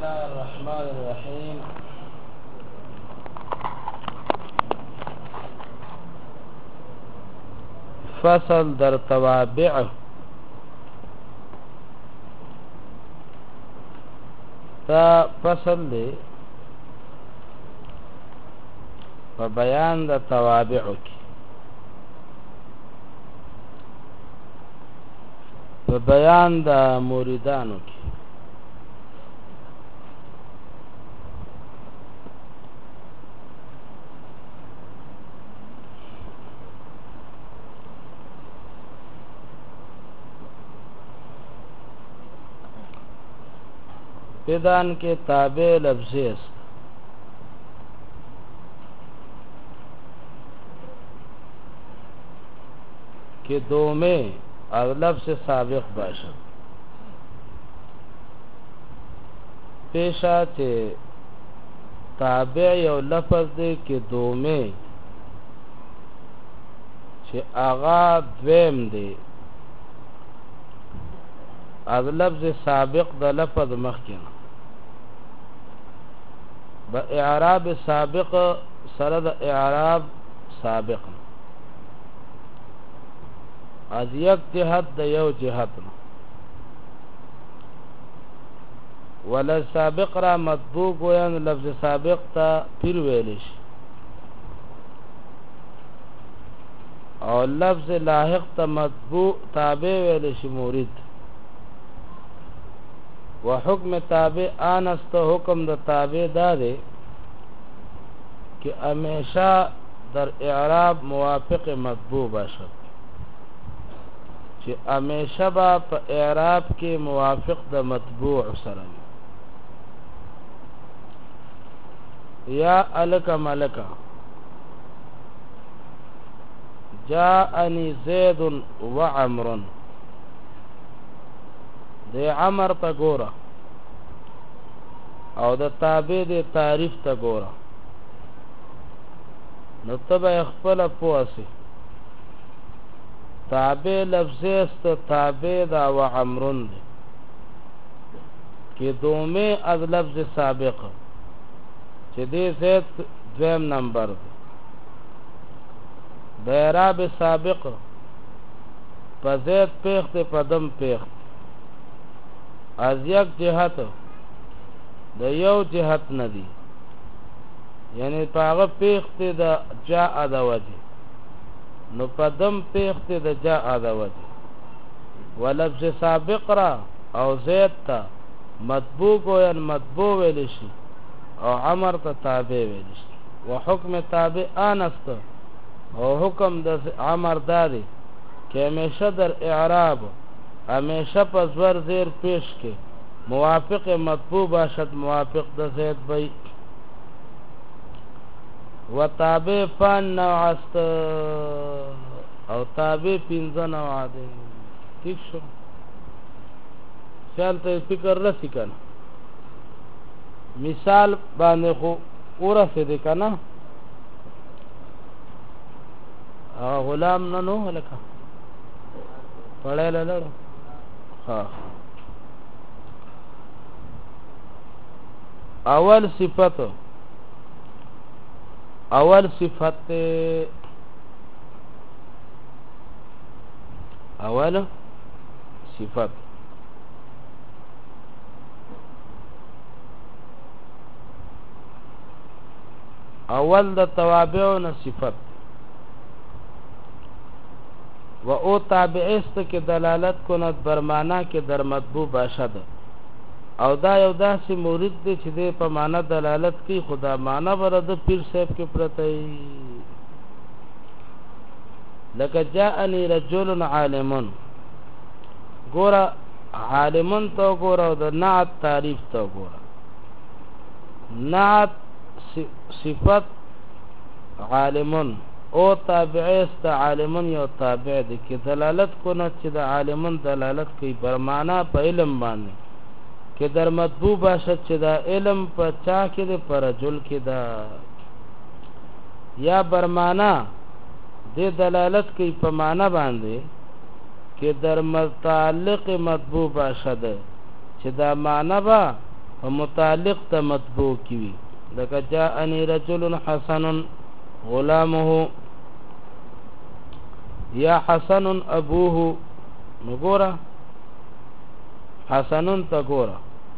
الله الرحمن الرحيم. فصل در توابع تا فصل دی په بیان د توابع کی په بیان د مریدانو کی پیدان کے تابع لفظی است کہ دو میں اور لفظ سابق باشد پیشا چے تابع یو لفظ دے کہ دو میں چے آغا دویم دے از لفظ سابق دا لفظ مخکنا با اعراب سابق سرد اعراب سابق از یک جهت دا یو جهت ولا سابق را مطبوع گوین لفظ سابق تا پھر ویلش اور لفظ لاحق تا مطبوع تابع ویلش مورد و حکم تابع آنست حکم د تابع دارے کہ ہمیشہ در اعراب موافق مطبوع باشد کہ ہمیشہ با پا اعراب کے موافق د مطبوع سرم یا الکا ملکا جاءنی زید و عمر د عمر تا ګوره او د تابع د تعریف تا ګوره نو تبع خپل پواسي تابع لفظی است تابع دا و عمرون دی که دومه از لفظ سابق چه دی زید دویم نمبر دی د اعراب سابق پا زید پیخت پا دم پیخت از یک جهت د یو جهت ندی یعنی پاغه پیخت د جاء د وجه نو پدم پیخت د جاء د وجه ولفظ سابق را او زید تا مطبوع گوین مطبوع ویلشی او عمر تا تابع ویلشی و حکم تابع آنست او حکم د عمر داری که همیشه در اعراب ہمیشہ پا زور زیر پیش کے موافق مطبوع باشد موافق دا زید بی و تابع پان نوعست او تابع پینزا نوع دے ٹھیک شو خیال تا فکر رسی کنا مثال باندے خو اورا سے دے کنا غلام ننو لکا پڑھے لڑو ہاں اول صفت اول صفت اول د توابع نه صفت و او تابعیست که دلالت کند بر معنا که در مطبوع باشد او دا یو داسې مورد دی چې دی په معنا دلالت کوي خدا معنا برده پیر صاحب کې پرته لکه جاءنی رجل عالمون ګوره عالمون ته ګوره او د نعت تعریف ته ګوره نعت صفت عالمون او تابعیست عالمون یو تابع دی که دلالت کند چې د عالمون دلالت کوي بر معنا په علم باندې که در مطبوع باشد چې دا علم په چا کې دی پر رجل کې دا یا بر معنا دی دلالت کوي په معنا باندې که در متعلق مطبوع باشد چې دا معنا با متعلق ته مطبوع کی لکه جاءنی رجل حسن غلامه یا حسن ابوه نګورا حسن تا ګورا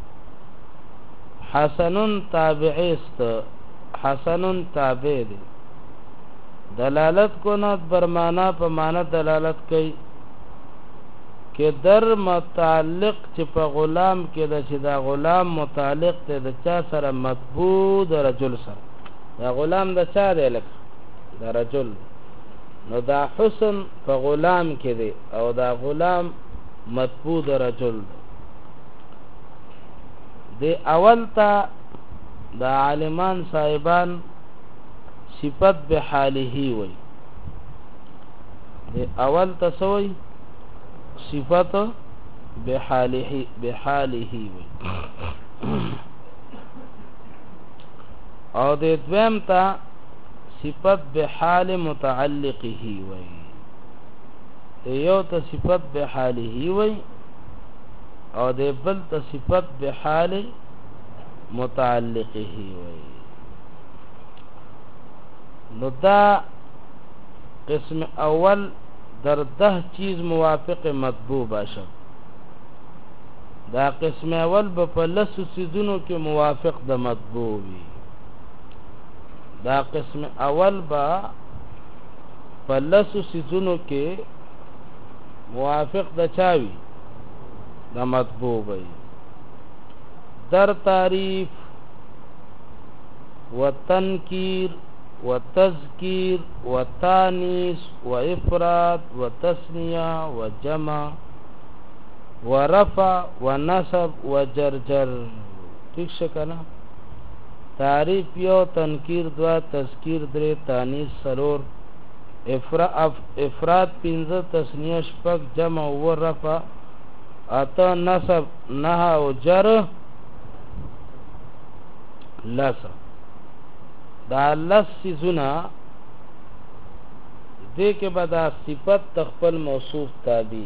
حسن تابعیست حسن تابع دی دلالت کو نه بر معنا په معنا دلالت کوي کې در متعلق چې په غلام کې د چې دا غلام متعلق ته د چا سره مطبوع د رجل سره دا غلام د چا دی لکه دا رجل نو دا حسن په غلام کې دی او دا غلام مطبوع د رجل دی اول تا دا عالمان صاحبان صفت بحاله وی دی اول تا سوی صفت بحاله وی او د دویم تا صفت بحال متعلقه وی یو تا صفت بحاله وی او د بل تا صفت بحال متعلقه وی نو دا قسم اول در 10 چیز موافق مطبوع باشد دا قسم اول په لسو سیزونو کې موافق د مطبوع وي دا قسم اول با په لسو سیزونو کې موافق د چاوي د مطبوع وي در تعریف وتنکیر وتذکیر وتانیث وافراد وتثنیه وجمع ورفع ونصب وجرجر ٹھیک شکنا تعریف یو تنکیر دوا تذکیر درې تانیث سلور افراد پنځه تثنیه شپږ جمع ورفع اته نصب نه او جر لس دا لس سیزونا دې کې به دا صفت تخپل موصوف تابع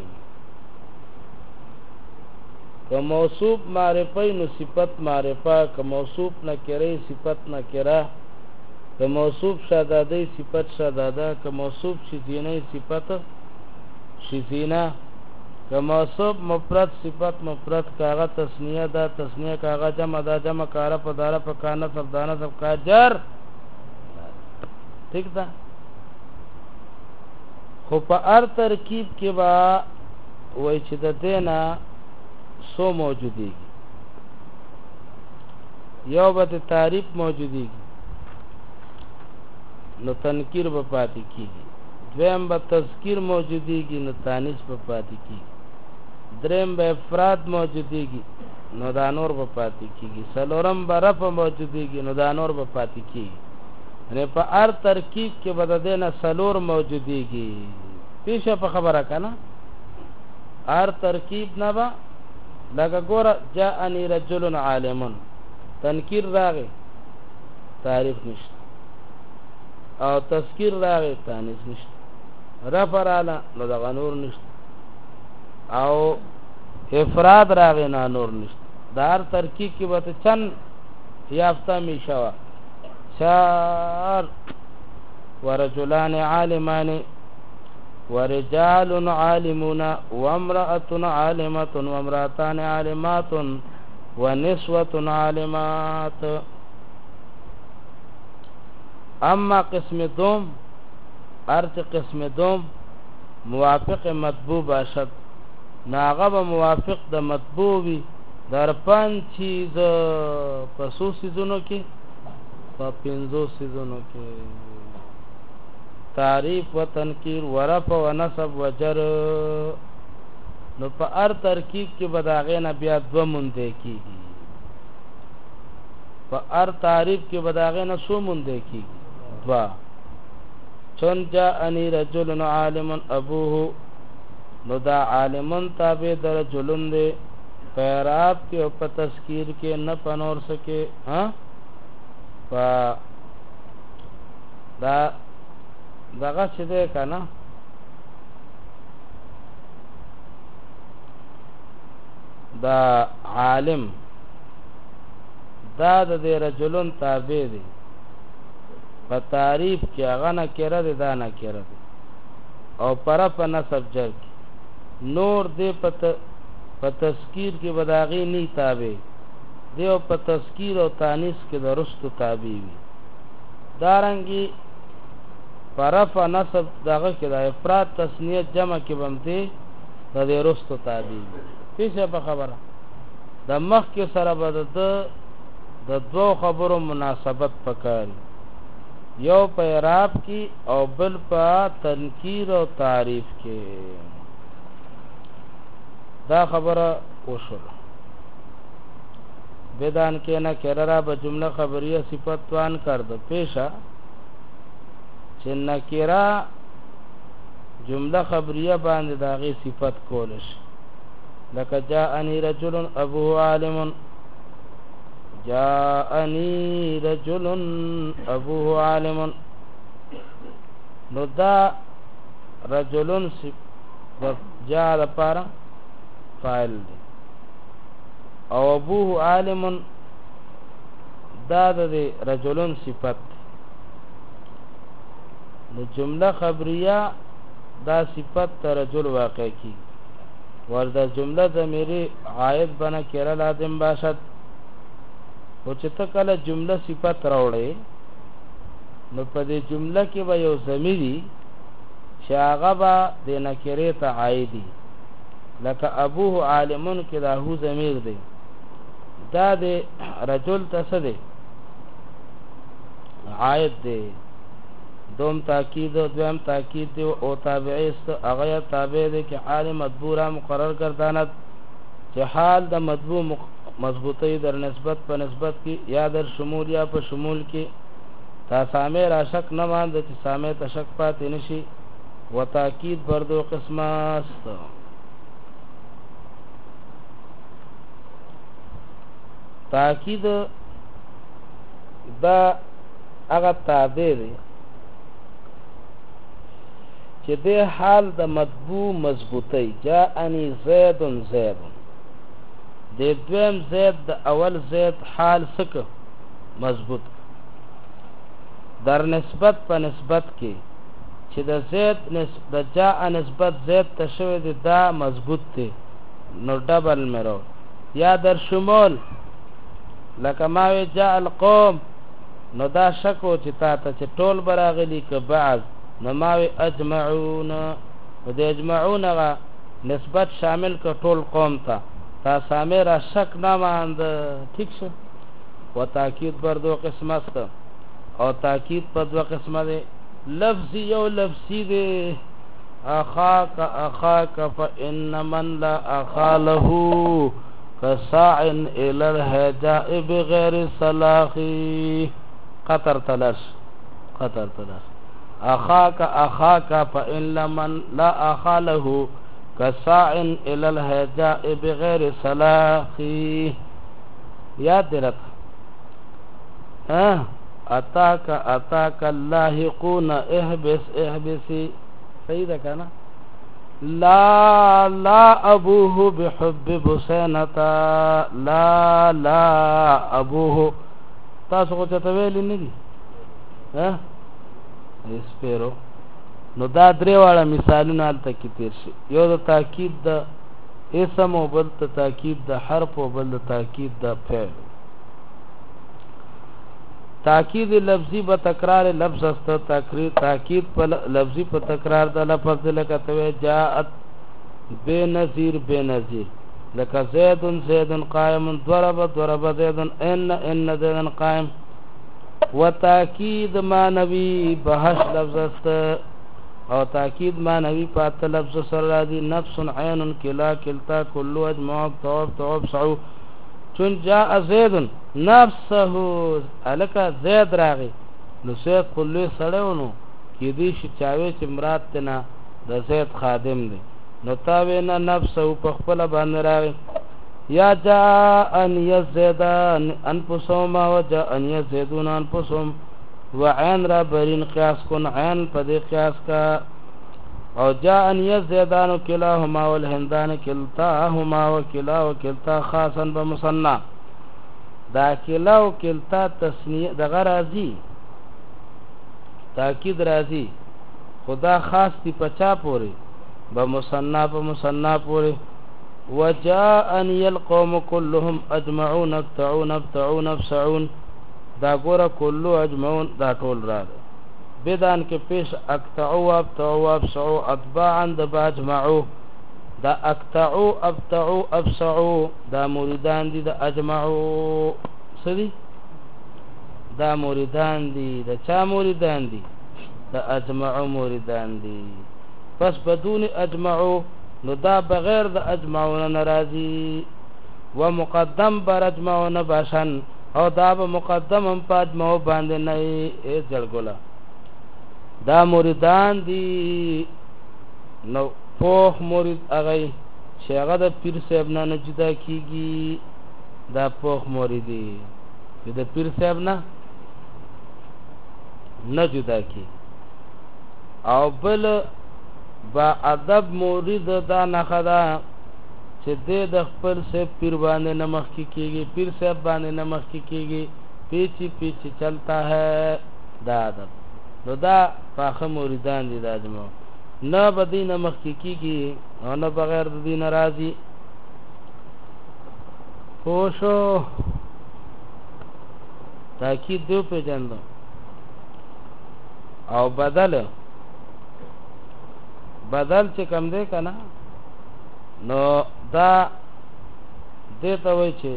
که موصوف معرفه نو صفت معرفه که موصوف نکره صفت نکره که موصوف شداده صفت شداده که موصوف شزینه صفت شزینه که موصوف مفرد صفت مفرد کاغه تسنیه دا تسنیه کاغه جمع دا جمع کاره په داره په کانه سب دانه سب کا جر ٹھیک ده خو په هر ترکیب کې با وای چې د دینا سو موجودی یو به تعریف موجودی نو تنکیر به پاتې کیږي دویم به تذکیر موجودیږي نو تانیث به پاتې کیږي دریم به افراد موجودیږي نو دا نور به پاتې کیږي څلورم به رفع موجودیږي نو دا نور به پاتې کیږي یعنی په هر ترکیب کې به د دې نه څلور موجودیږي پیشه په خبره کنه هر ترکیب نه به لکه ګوره جاءنی رجل عالم تنکیر راغی تعریف نشته او تذکیر راغی تانیث نشته رفع رااله نو دغه نور نشته او افراد راغی نه نور نشته د هر ترکیب کې به چند یافته میشوا چار ورجلان عالمان ورجال عالمون وامرأة عالمة وامرأتان عالمات ونسوة عالمات اما قسم دوم ارچ قسم دوم موافق مطبوع باشد ناغب موافق د مطبوع وی در 5 چیز پسو سیزونو کی په 5 سیزونو کی تعریف و تنکیر ورفع و نصب و جر نو په هر ترکیب کې بداغه نه بیا دو مونږ کیږي په هر تعریف کې بداغه نه سو مونږ کیږي دوا چون جاءنی رجل عالم ابوه نو دا عالمن تابع در رجلن دے پیراب کې او په تذکیر کې نه پنور سکے ها پا دا دغه څه ده کنه دا عالم دا د رجلون تابع دی په تعریف کې هغه نکره دی دا نکره دی او پر په نسب جر نور دی په تذکیر کې بداغي نی تابع دی او په تذکیر او تانیث کې درستو تابع وي دارنګي پرف نسب دغه کې د افراد تسنیه جمع کې بمته د دې رستو تابع پیسه په خبره د مخ کې سره بد د دوه خبرو مناسبت پکاري یو په اعراب کې او بل په تنکیر او تعریف کې دا خبره وشول بدان کې نه کررا به جمله خبریه صفتوان کرد پیشا چې نکرا جمله خبریه باندې داغه صفت کولش لکه جاءنی رجل ابوه عالم جاءنی رجل ابوه عالم نو دا رجل جاء لپاره فاعل دی او ابوه عالم دا د رجلون صفت نو جمله خبریه دا صفت ته رجل واقع کی وردا جمله ضمیری عائد بنا کړه لازم باشد او چې ته کله جمله صفت راوړې نو په دې جمله کې به یو ضمیری چې هغه به د نکره ته عائدی لکه ابوه عالمون کې دا هو ضمیر دی دا د رجل ته څه دی عائد دی دوم تاکید او دویم تاکید دی او تابعی است هغه تابع دی چې حال مدبوره مقرر گرداند چې حال د مدبوع مضبوطی در نسبت په نسبت کې یا در شمول یا په شمول کې تا سامع را شک نه ماند چې سامع ته شک پاتې نشي و تاکید بر دو قسمه است تاکید دا هغه تابع دی چې د حال د مطبوع مضبوطی جاءنی زید زید د دویم زید د اول زید حال سکه مضبوط در نسبت په نسبت کې چې د زید نسبت د جاء نسبت زید ته شوی دی دا مضبوط دی نو ډبل مرو یا در شمول لکه ما جاء القوم نو دا شکو چې تا ته چې ټول براغلی که بعض نو ما اجمعون و د اجمعون نسبت شامل که ټول قوم ته تا سامع را شک نماند ٹھیک شو و تاکید بر دو قسم است او تاکید پر دو قسم دی لفظی یو لفظی دی اخاک اخاک فإن من لا اخا له كساع الى الهجاء بغير صلاخي قطر تلش اخاك فإن من لا اخا له كساع الى الهجاء بغير صلاخي یاد درت اتاك اللاحقون احبسي صحیح ده کنه لا ابوه بحب بسنتا لا ابوه تاسو کو ته ویل نه دي ها اسپیرو نو دا درې واړه مثالونه الته کې تیر شي یو د تاکید د اسم او بل د تاکید د حرف او بل د تاکید د فعل تاکید لفظی په تکرار لفظ است تاکید په لفظی په تکرار د لفظ لکه تو جاءت بنذیر لکه زید قائم ضرب زید ان زید قائم وتاکید معنوی بهش لفظ است او تاکید معنوی په لفظ سره راځي نفس عین کلا کلتا كل اجمع توب سعو چون جاء زید نفسه الکا زید راغی نو سید کله سړیونو کې دې چې چاوي چې مراد تنا د زید خادم دی نو تاوی نه نفسه په خپل باندې راغی یا جاء ان یزیدان انفسهم و جاء ان یزیدون انفسهم وعین را برین قیاس کن عین په دې قیاس کا او جاء ان یزیدان کلاهما والهندان کلتاهما وکلا وکلتا خاصا بمصنع دا کلا او کلتا تسنیه دغه راځي تاکید راځي خدا خاص تی پچا پوری بمصنع بمصنع پوری وجاءني القوم كلهم اجمعون ابتعون ابتعون ابسعون دا ګوره کلو اجمعون دا ټول را بدان کې پیش اقطعوا ابتعوا ابسعوا اتباعا د باجمعوا دا اقطعوا ابتعوا ابسعوا دا مریدان دي د اجمعوا سدي دا مریدان دي د چا مریدان دي د اجمعوا مریدان دي پس بدون اجمعوا نو دا بغیر د اجمعون ناراضي ومقدم بر اجمعون باشن او دا به مقدم هم پاجمعو باندې نه ای جړګولا دا مریدان دي نو پوخ مرید اغی شیغه د پیر صاحب نه جدا کیږي دا پوخ مریدی چې د پیر صاحب نه جدا کی او بل با ادب مرید دا نخدا چې د خپل صاحب پیر باندې نمخ کیږي پیر صاحب باندې نمخ کیږي پیچی پیچی چلتا ہے دا ادب نو دا فاخه مریدان دي دا جمع نه بدی نمخ کیږي او نه بغیر د دین راضي خوشو تاکید دو په جنب او بدل چې کم دی کنه نو دا دیتا وی چې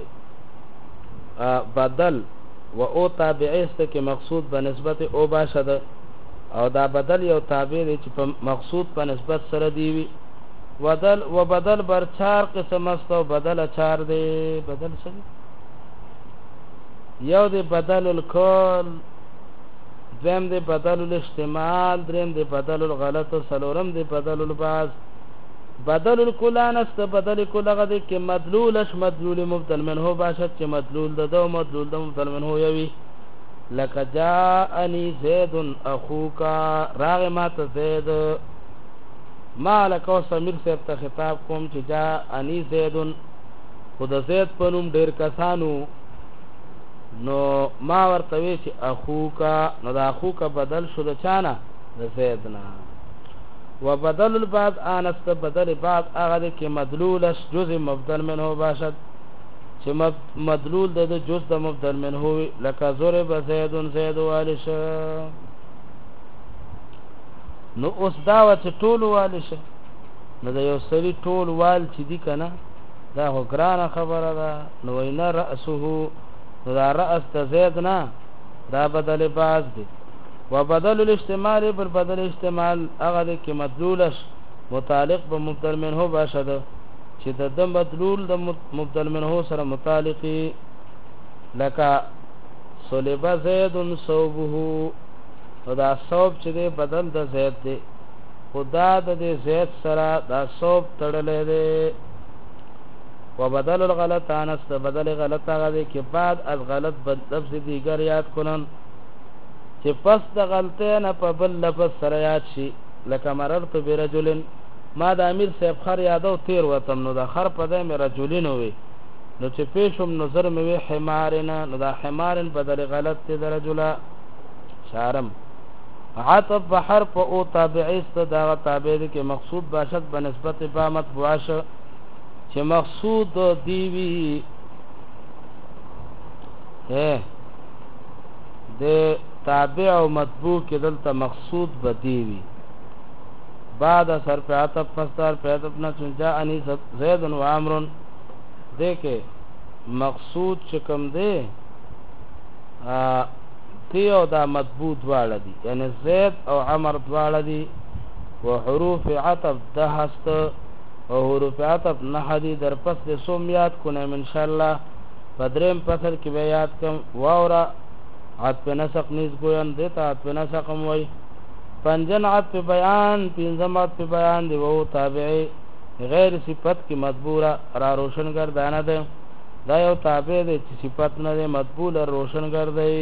بدل و او تابعی است که مقصود به نسبت او باشد او دا بدل یو تابع دی چې په مقصود په نسبت سره دیوی و بدل بر چار قسم است او بدل چار دی بدل سره یو دی بدل الکل دویم دی بدل الاحتمال دریم دی بدل الغلط سلورم دی بدل البعض بدل الکلان است بدل کلغه دی که مدلولش مدلول مبدل منه باشد چې مدلول ده او مدلول ده مبدل منه یوی لکه جاءنی زید اخوک راغ ما ته زید ما لکه سمیر صاحب ته خطاب کوم چې جاءنی زید خود زید پنوم ډیر کسانو نو ما ورته وی چې اخوک نو دا اخوک بدل شو د چانه د زید نه وبدل البعض انست بدل بعض هغه کې مدلولش جزء مبدل منه باشد چې مدلول د جزء د مبدل منه لکه ضرب زید زید والش نو اوس دا چې ټول والش نو د یو سری ټول وال چې دی کنه دا هو ګرانه خبره ده نو وینا راسه نو دا راس ته زید نه دا بدل بعض دی وبدل الاحتمال پر بدل احتمال هغه کې مدلولش متعلق به مبدل منه باشد چې د مدلول د مبدل منه سره متعلقي لکه صلب زید صوبه دا صوب چې بدل د زید دی خدا د زید سره دا صوب تړلې دی وبدل الغلط انست بدل غلط هغه کې بعد از غلط بد لفظ دیگر یاد کولن چې پس د غلطه نه په بل لفظ سره یاد شي لکه مررت برجلن ما د امیر صاحب خر یادو تیر وتم نو د خر په دې مې رجلین وي نو چې پیشم نظر مې وی حمارنا نو د حمارن بدل غلط ته د رجلا شارم عطف بحرف او تابعی است دا تابع دي کې مقصود باشد بنسبت با مطبوع ش چې مقصود دی وی د تابع او مطبوع کې دلته مقصود بدیوی بعد صرف عطف فستار پیدب نه چنجا انی زید و عمرو دیکھے مقصود چکم دے تیو دا مطبوع دواړه دي یعنی زید او عمر دواړه دي وحروف عطف ده هست او حروف عطف نه دي در پس د سوم یاد کنم ان شاء الله بدرم پسر کې به یاد کم واورا عطف نسق نیز گوین دیتا عطف نسقم وی پنجن عطف بیان پینزم عطف بیان دی وو تابعی غیر صفت کی مطبوع را روشن گردانه ده دا یو تابع دی چې صفت نه ده مطبوع را روشن گردی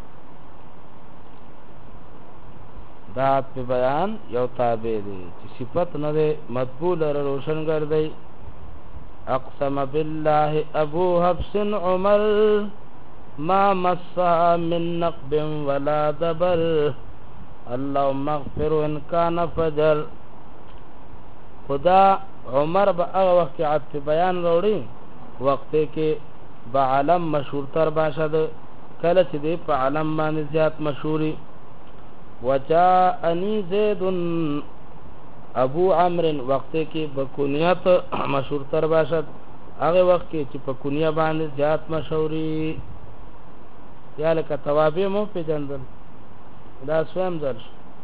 دا عطف بیان یو تابع دی چې صفت نه ده مطبوع را روشن گردی اقسم بالله ابو حفص عمر ما مسها من نقب ولا دبر اللهم اغفر ان كان فجر. خدا عمر با هغه وخت عطف بیان وروړي وخت کې با علم مشهور تر باشد کله چې دی په علم باندې زیات مشهوري. وجاءني زید ابو عمرو وخت کې بکونیت مشهور تر باشد هغه وخت کې چې په کونیه باندې زیات مشهوري. یا لکه توابع مو پیژندل دا سوم ځل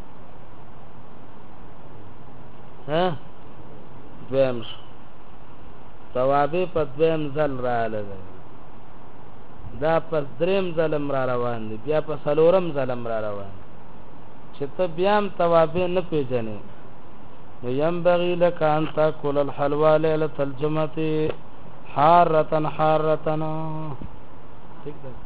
ها دویم توابع په دویم ځل رااله دا پس دریم ځلم را روان دي بیا په څلورم ځلم را روان چې ته بیا هم توابع نه پیژنې نو ينبغي لك ان تاكل الحلوى ليله الجمعه حاره حاره. ٹھیک ہے.